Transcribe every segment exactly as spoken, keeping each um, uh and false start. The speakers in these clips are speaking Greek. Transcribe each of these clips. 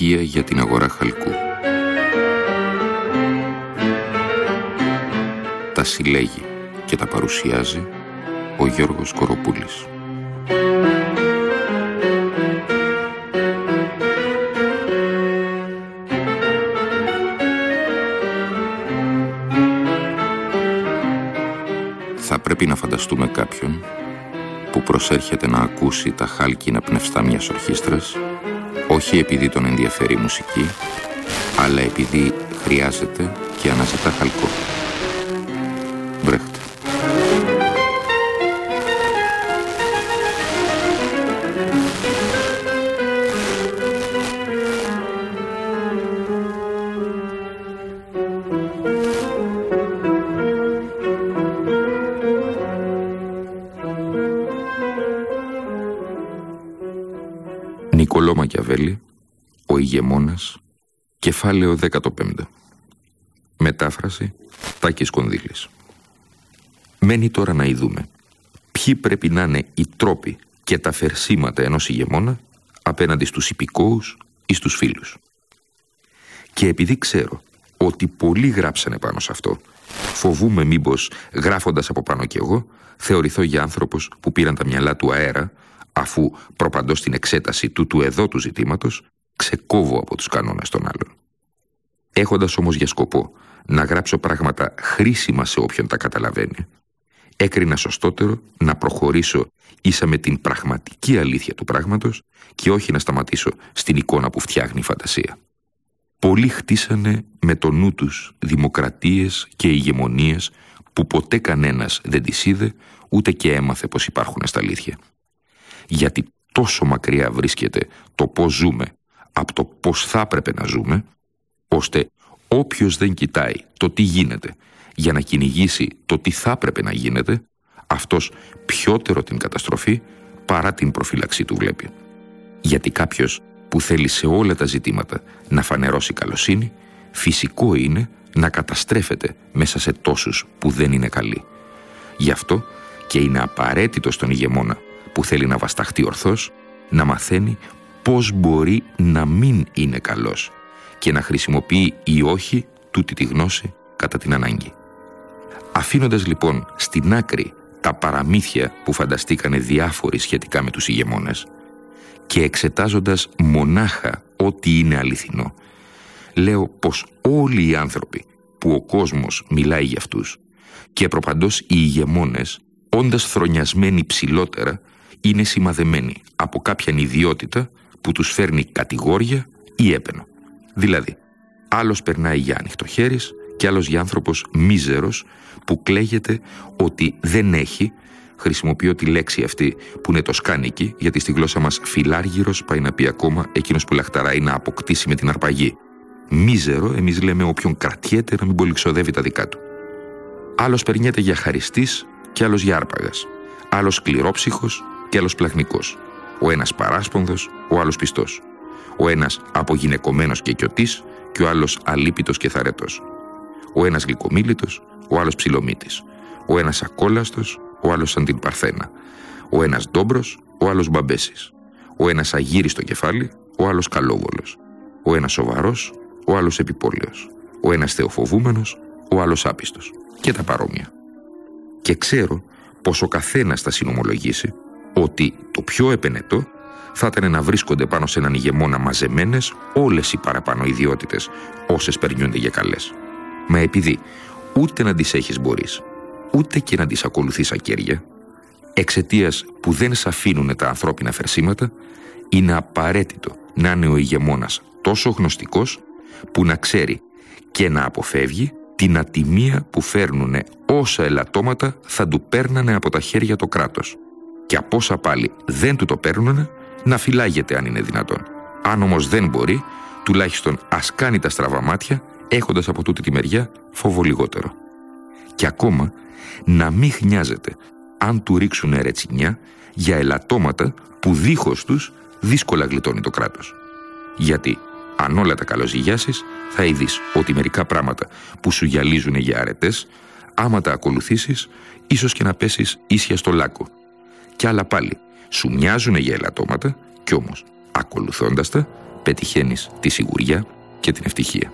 στοιχεία για την αγορά χαλκού. Τα συλλέγει και τα παρουσιάζει ο Γιώργος Κοροπούλης. Θα πρέπει να φανταστούμε κάποιον που προσέρχεται να ακούσει τα χάλκινα πνευστά μιας ορχήστρας, όχι επειδή τον ενδιαφέρει η μουσική, αλλά επειδή χρειάζεται και αναζητά χαλκό. Βρέχτε. Νικολό Μακιαβέλη, ο ηγεμόνας, κεφάλαιο δεκαπέντε. Μετάφραση Τάκης Κονδύλης. Μένει τώρα να ειδούμε ποιοι πρέπει να είναι οι τρόποι και τα φερσίματα ενός ηγεμόνα απέναντι στους υπηκόους ή στους φίλους. Και επειδή ξέρω ότι πολλοί γράψανε πάνω σε αυτό, φοβούμαι μήπως γράφοντας από πάνω κι εγώ θεωρηθώ για άνθρωπος που πήραν τα μυαλά του αέρα, αφού προπαντός στην εξέταση του του εδώ του ζητήματος ξεκόβω από τους κανόνες των άλλων. Έχοντας όμως για σκοπό να γράψω πράγματα χρήσιμα σε όποιον τα καταλαβαίνει, έκρινα σωστότερο να προχωρήσω ίσα με την πραγματική αλήθεια του πράγματος και όχι να σταματήσω στην εικόνα που φτιάχνει η φαντασία. Πολλοί χτίσανε με το νου τους δημοκρατίες και ηγεμονίες που ποτέ κανένας δεν τις είδε ούτε και έμαθε πως υπάρχουν στα αλήθεια. Γιατί τόσο μακριά βρίσκεται το πώς ζούμε από το πώς θα έπρεπε να ζούμε, ώστε όποιος δεν κοιτάει το τι γίνεται για να κυνηγήσει το τι θα έπρεπε να γίνεται, αυτός πιότερο την καταστροφή παρά την προφύλαξή του βλέπει. Γιατί κάποιος που θέλει σε όλα τα ζητήματα να φανερώσει καλοσύνη, φυσικό είναι να καταστρέφεται μέσα σε τόσους που δεν είναι καλοί. Γι' αυτό και είναι απαραίτητο στον ηγεμόνα που θέλει να βασταχτεί ορθώς, να μαθαίνει πώς μπορεί να μην είναι καλός και να χρησιμοποιεί ή όχι τούτη τη γνώση κατά την ανάγκη. Αφήνοντας λοιπόν στην άκρη τα παραμύθια που φανταστήκανε διάφοροι σχετικά με τους ηγεμόνες και εξετάζοντας μονάχα ό,τι είναι αληθινό, λέω πως όλοι οι άνθρωποι που ο κόσμος μιλάει για αυτούς και προπαντός οι ηγεμόνες, όντας θρονιασμένοι ψηλότερα, είναι σημαδεμένοι από κάποια ιδιότητα που τους φέρνει κατηγόρια ή έπαινο. Δηλαδή, άλλος περνάει για ανοιχτοχέρης και άλλος για άνθρωπος μίζερος που κλαίγεται ότι δεν έχει, χρησιμοποιώ τη λέξη αυτή που είναι το σκάνικι, γιατί στη γλώσσα μας φιλάργυρος πάει να πει ακόμα εκείνος που λαχταράει να αποκτήσει με την αρπαγή. Μίζερο, εμείς λέμε όποιον κρατιέται να μην πολυξοδεύει τα δικά του. Άλλος περνιέται για χαριστής και άλλος για άρπαγας. Άλλος σκληρόψυχος και άλλος πλαχνικός. Ο ένας παράσπονδος, ο άλλος πιστός. Ο ένας απογυναικωμένος και κιωτής και ο άλλος αλίπητος και θαρετός. Ο ένας γλυκομίλητος, ο άλλος ψιλομύτης. Ο ένας ακόλαστος, ο άλλος σαν την Παρθένα. Ο ένας ντόμπρος, ο άλλος μπαμπέσης. Ο ένας αγύρης στο κεφάλι, ο άλλος καλόβολος. Ο ένας σοβαρός, ο άλλος επιπόλαιος. Ο ένας θεοφοβούμενος, ο άλλος άπιστος. Και τα παρόμοια. Και ξέρω πως ο καθένας θα συνομολογήσει ότι το πιο επενετό θα ήταν να βρίσκονται πάνω σε έναν ηγεμόνα μαζεμένες όλες οι παραπάνω ιδιότητες όσες περνιούνται για καλές. Μα επειδή ούτε να τις έχεις μπορείς, ούτε και να τις ακολουθείς ακέρια, εξαιτίας που δεν σ' αφήνουν τα ανθρώπινα φερσίματα, είναι απαραίτητο να είναι ο ηγεμόνας τόσο γνωστικός που να ξέρει και να αποφεύγει την ατιμία που φέρνουνε όσα ελαττώματα θα του παίρνανε από τα χέρια το κράτος. Και από όσα πάλι δεν του το παίρνουνε, να φυλάγεται αν είναι δυνατόν. Αν όμως δεν μπορεί, τουλάχιστον ας κάνει τα στραβά μάτια, έχοντας από τούτη τη μεριά φόβο λιγότερο. Και ακόμα να μην χνιάζεται αν του ρίξουνε ρετσινιά για ελαττώματα που δίχως τους δύσκολα γλιτώνει το κράτος. Γιατί αν όλα τα καλοζυγιάσεις, θα είδεις ότι μερικά πράγματα που σου γυαλίζουνε για αρετές, άμα τα ακολουθήσεις, ίσως και να πέσεις ίσια στο λάκκο. Κι άλλα πάλι σου μοιάζουνε για ελαττώματα, κι όμως, ακολουθώντας τα, πετυχαίνεις τη σιγουριά και την ευτυχία.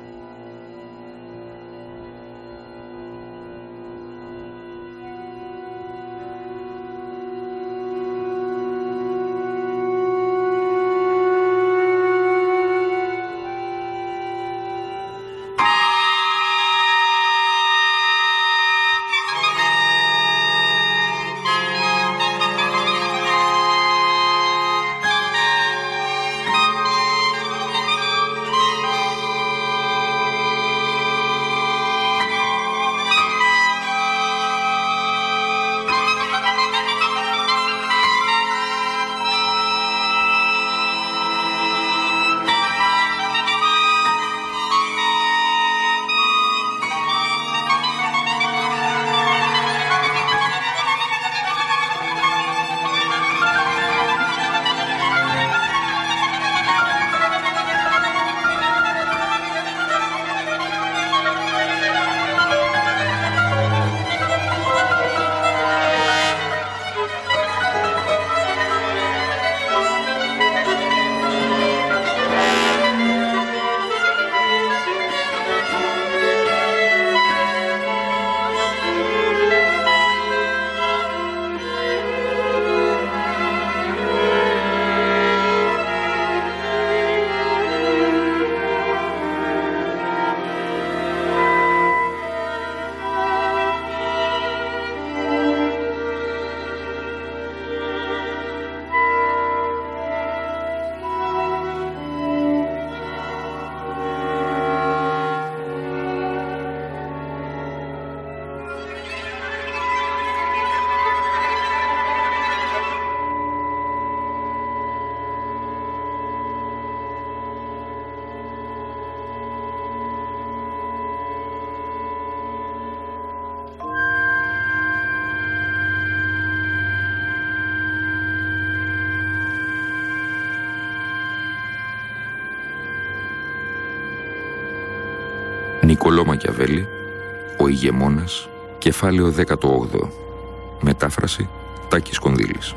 Νικολό Μακιαβέλη, Ο ηγεμόνας, κεφάλαιο δέκατο όγδοο. Μετάφραση Τάκης Κονδύλης.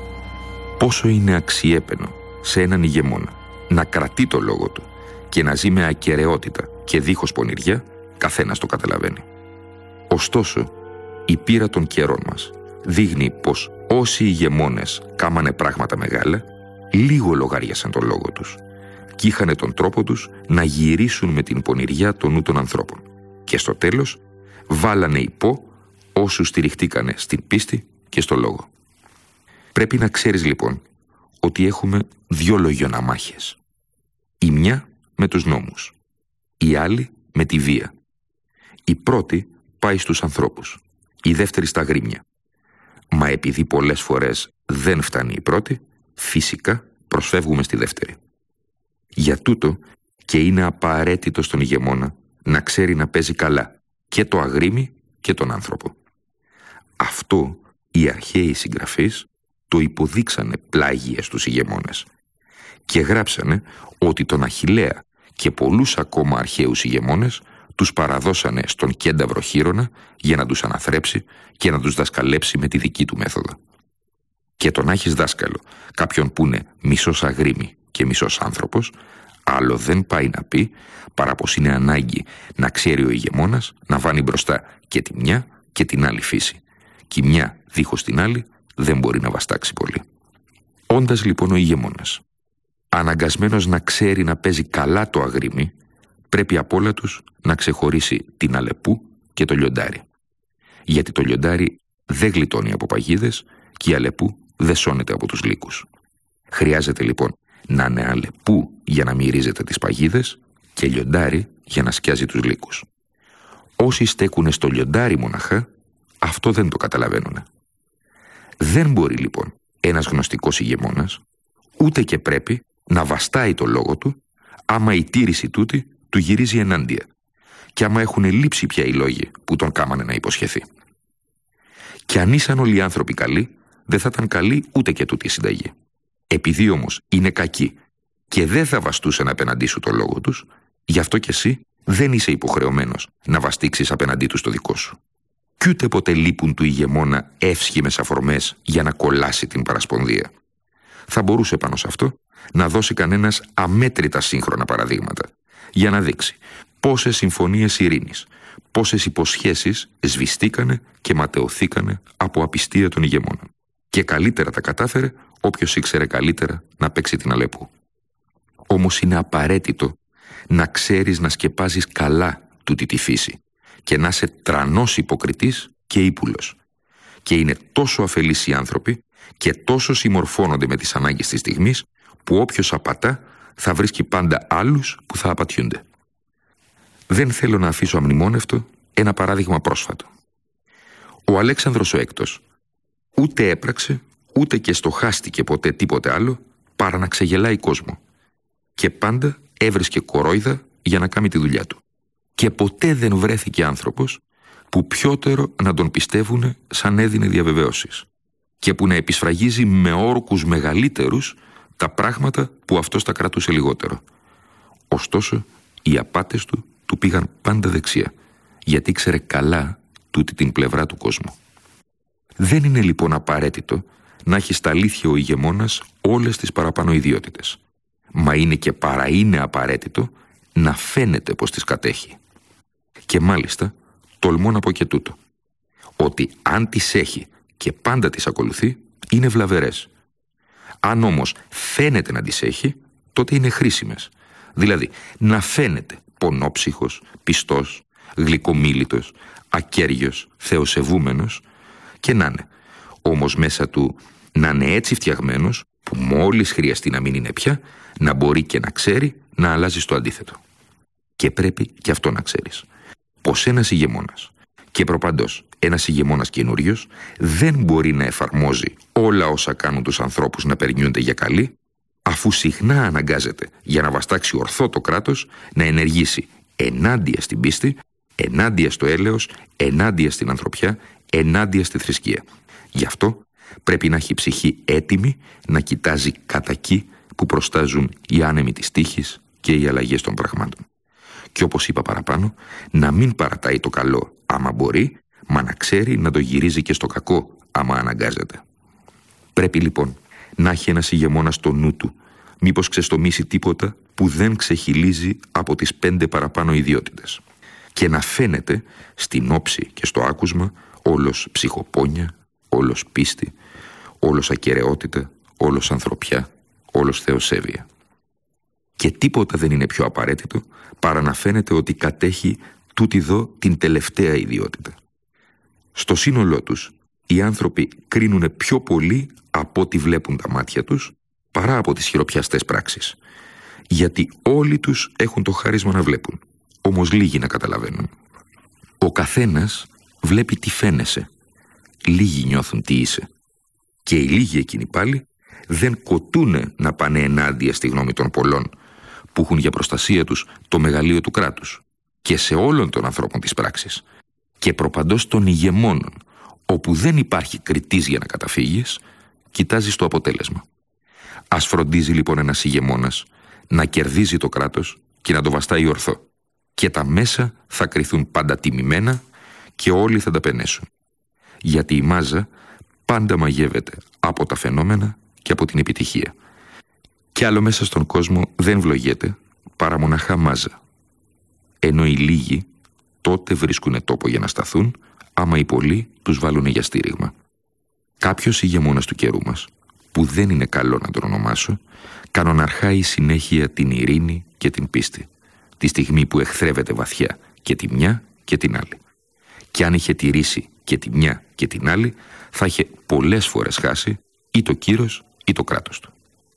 Πόσο είναι αξιέπαινο σε έναν ηγεμόνα να κρατεί το λόγο του και να ζει με ακεραιότητα και δίχως πονηριά, καθένας το καταλαβαίνει. Ωστόσο, η πείρα των καιρών μας δείχνει πως όσοι ηγεμόνες κάμανε πράγματα μεγάλα, λίγο λογάριασαν τον λόγο τους κι είχανε τον τρόπο τους να γυρίσουν με την πονηριά των νου των ανθρώπων και στο τέλος βάλανε υπό όσους στηριχτήκανε στην πίστη και στο λόγο. Πρέπει να ξέρεις λοιπόν ότι έχουμε δυο λογιοναμάχες. Η μια με τους νόμους, η άλλη με τη βία. Η πρώτη πάει στους ανθρώπους, η δεύτερη στα γρήμια. Μα επειδή πολλές φορές δεν φτάνει η πρώτη, φυσικά προσφεύγουμε στη δεύτερη. Για τούτο και είναι απαραίτητο στον ηγεμόνα να ξέρει να παίζει καλά και το αγρίμι και τον άνθρωπο. Αυτό οι αρχαίοι συγγραφείς το υποδείξανε πλάγιες στους ηγεμόνες και γράψανε ότι τον Αχιλλέα και πολλούς ακόμα αρχαίους ηγεμόνες τους παραδώσανε στον κένταυρο Χείρονα για να τους αναθρέψει και να τους δασκαλέψει με τη δική του μέθοδο. Και τον να έχεις δάσκαλο, κάποιον που είναι μισός αγρίμι και μισός άνθρωπος, άλλο δεν πάει να πει παρά πως είναι ανάγκη να ξέρει ο ηγεμόνας να βάνει μπροστά και τη μια και την άλλη φύση. Και η μια δίχως την άλλη δεν μπορεί να βαστάξει πολύ. Όντας λοιπόν ο ηγεμόνας αναγκασμένος να ξέρει να παίζει καλά το αγρίμι, πρέπει απ' όλα τους να ξεχωρίσει την αλεπού και το λιοντάρι. Γιατί το λιοντάρι δεν γλιτώνει από παγίδες και η αλεπού δεν σώνεται από τους λύκους. Χρειάζεται λοιπόν να είναι αλεπού για να μυρίζεται τις παγίδες και λιοντάρι για να σκιάζει τους λύκους. Όσοι στέκουνε στο λιοντάρι μοναχά, αυτό δεν το καταλαβαίνουνε. Δεν μπορεί λοιπόν ένας γνωστικός ηγεμόνας, ούτε και πρέπει να βαστάει το λόγο του, άμα η τήρηση τούτη του γυρίζει ενάντια και άμα έχουν λείψει πια οι λόγοι που τον κάμανε να υποσχεθεί. Και αν ήσαν όλοι οι άνθρωποι καλοί, δεν θα ήταν καλή ούτε και τούτη η συνταγή. Επειδή όμως είναι κακοί και δεν θα βαστούσαν απέναντί σου το λόγο τους, γι' αυτό κι εσύ δεν είσαι υποχρεωμένος να βαστίξεις απέναντί τους το δικό σου. Κι ούτε ποτέ λείπουν του ηγεμόνα εύσχημες αφορμές για να κολλάσει την παρασπονδία. Θα μπορούσε πάνω σε αυτό να δώσει κανένας αμέτρητα σύγχρονα παραδείγματα για να δείξει πόσες συμφωνίες ειρήνης, πόσες υποσχέσεις σβηστήκανε και ματαιωθήκανε από απιστία των ηγεμόνων. Και καλύτερα τα κατάφερε όποιος ήξερε καλύτερα να παίξει την Αλέπου. Όμως είναι απαραίτητο να ξέρεις να σκεπάζεις καλά τούτη τη φύση και να είσαι τρανός υποκριτής και ύπουλος. Και είναι τόσο αφελείς οι άνθρωποι και τόσο συμμορφώνονται με τις ανάγκες της στιγμής που όποιος απατά θα βρίσκει πάντα άλλους που θα απατιούνται. Δεν θέλω να αφήσω αμνημόνευτο ένα παράδειγμα πρόσφατο. Ο Αλέξανδρος ο Έκτος ούτε έπραξε ούτε και στοχάστηκε ποτέ τίποτε άλλο παρά να ξεγελάει κόσμο και πάντα έβρισκε κορόιδα για να κάνει τη δουλειά του. Και ποτέ δεν βρέθηκε άνθρωπος που πιότερο να τον πιστεύουνε σαν έδινε διαβεβαίωσεις και που να επισφραγίζει με όρκους μεγαλύτερους τα πράγματα που αυτός τα κρατούσε λιγότερο. Ωστόσο, οι απάτες του του πήγαν πάντα δεξιά, γιατί ήξερε καλά τούτη την πλευρά του κόσμου. Δεν είναι λοιπόν απαραίτητο να έχει στα αλήθεια ο ηγεμόνας όλες τις παραπάνω ιδιότητες. Μα είναι και παρά είναι απαραίτητο να φαίνεται πως τις κατέχει. Και μάλιστα τολμώ να πω και τούτο, ότι αν τις έχει και πάντα τις ακολουθεί, είναι βλαβερές. Αν όμως φαίνεται να τις έχει, τότε είναι χρήσιμες. Δηλαδή, να φαίνεται πονόψυχος, πιστός, γλυκομίλητος, ακέργιος, θεοσεβούμενος και να είναι. Όμως μέσα του να είναι έτσι φτιαγμένος που μόλις χρειαστεί να μην είναι πια, να μπορεί και να ξέρει να αλλάζει στο αντίθετο. Και πρέπει και αυτό να ξέρεις, πως ένας ηγεμόνας και προπαντός ένας ηγεμόνας καινούριος δεν μπορεί να εφαρμόζει όλα όσα κάνουν τους ανθρώπους να περνιούνται για καλή, αφού συχνά αναγκάζεται για να βαστάξει ορθό το κράτος να ενεργήσει ενάντια στην πίστη, ενάντια στο έλεος, ενάντια στην ανθρωπιά, ενάντια στη θρησκεία. Γι' αυτό πρέπει να έχει ψυχή έτοιμη να κοιτάζει κατά εκεί που προστάζουν οι άνεμοι της τύχης και οι αλλαγές των πραγμάτων. Και όπως είπα παραπάνω, να μην παρατάει το καλό άμα μπορεί, μα να ξέρει να το γυρίζει και στο κακό άμα αναγκάζεται. Πρέπει λοιπόν να έχει ένας ηγεμόνας στο νου του, μήπως ξεστομίσει τίποτα που δεν ξεχυλίζει από τις πέντε παραπάνω ιδιότητες. Και να φαίνεται στην όψη και στο άκουσμα όλος ψυχοπόνια, όλος πίστη, όλος ακεραιότητα, όλος ανθρωπιά, όλος θεοσέβεια. Και τίποτα δεν είναι πιο απαραίτητο παρά να φαίνεται ότι κατέχει τούτη εδώ την τελευταία ιδιότητα. Στο σύνολό τους, οι άνθρωποι κρίνουνε πιο πολύ από ό,τι βλέπουν τα μάτια τους, παρά από τις χειροπιαστές πράξεις. Γιατί όλοι τους έχουν το χάρισμα να βλέπουν, όμως λίγοι να καταλαβαίνουν. Ο καθένας βλέπει τι φαίνεσαι, λίγοι νιώθουν τι είσαι. Και οι λίγοι εκείνοι πάλι δεν κοτούνε να πάνε ενάντια στη γνώμη των πολλών, που έχουν για προστασία τους το μεγαλείο του κράτους και σε όλων των ανθρώπων της πράξης και προπαντός των ηγεμόνων, όπου δεν υπάρχει κριτής για να καταφύγεις, κοιτάζεις το αποτέλεσμα. Ας φροντίζει λοιπόν ένας ηγεμόνας να κερδίζει το κράτος και να το βαστάει ορθό, και τα μέσα θα κριθούν πάντα τιμημένα και όλοι θα τα πενέσουν. Γιατί η μάζα πάντα μαγεύεται από τα φαινόμενα και από την επιτυχία. Κι άλλο μέσα στον κόσμο δεν βλογιέται παρά μοναχά μάζα. Ενώ οι λίγοι τότε βρίσκουνε τόπο για να σταθούν, άμα οι πολλοί τους βάλουνε για στήριγμα. Κάποιος ηγεμόνας του καιρού μας, που δεν είναι καλό να τον ονομάσω, κανοναρχάει συνέχεια την ειρήνη και την πίστη, τη στιγμή που εχθρεύεται βαθιά και τη μια και την άλλη. Και αν είχε τηρήσει και τη μια και την άλλη, θα είχε πολλές φορές χάσει ή το κύρος ή το κράτος του.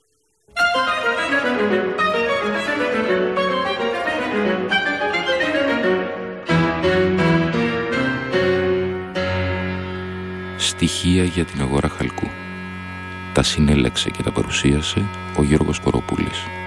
Στοιχεία για την αγορά χαλκού. Τα συνέλεξε και τα παρουσίασε ο Γιώργος Κοροπούλης.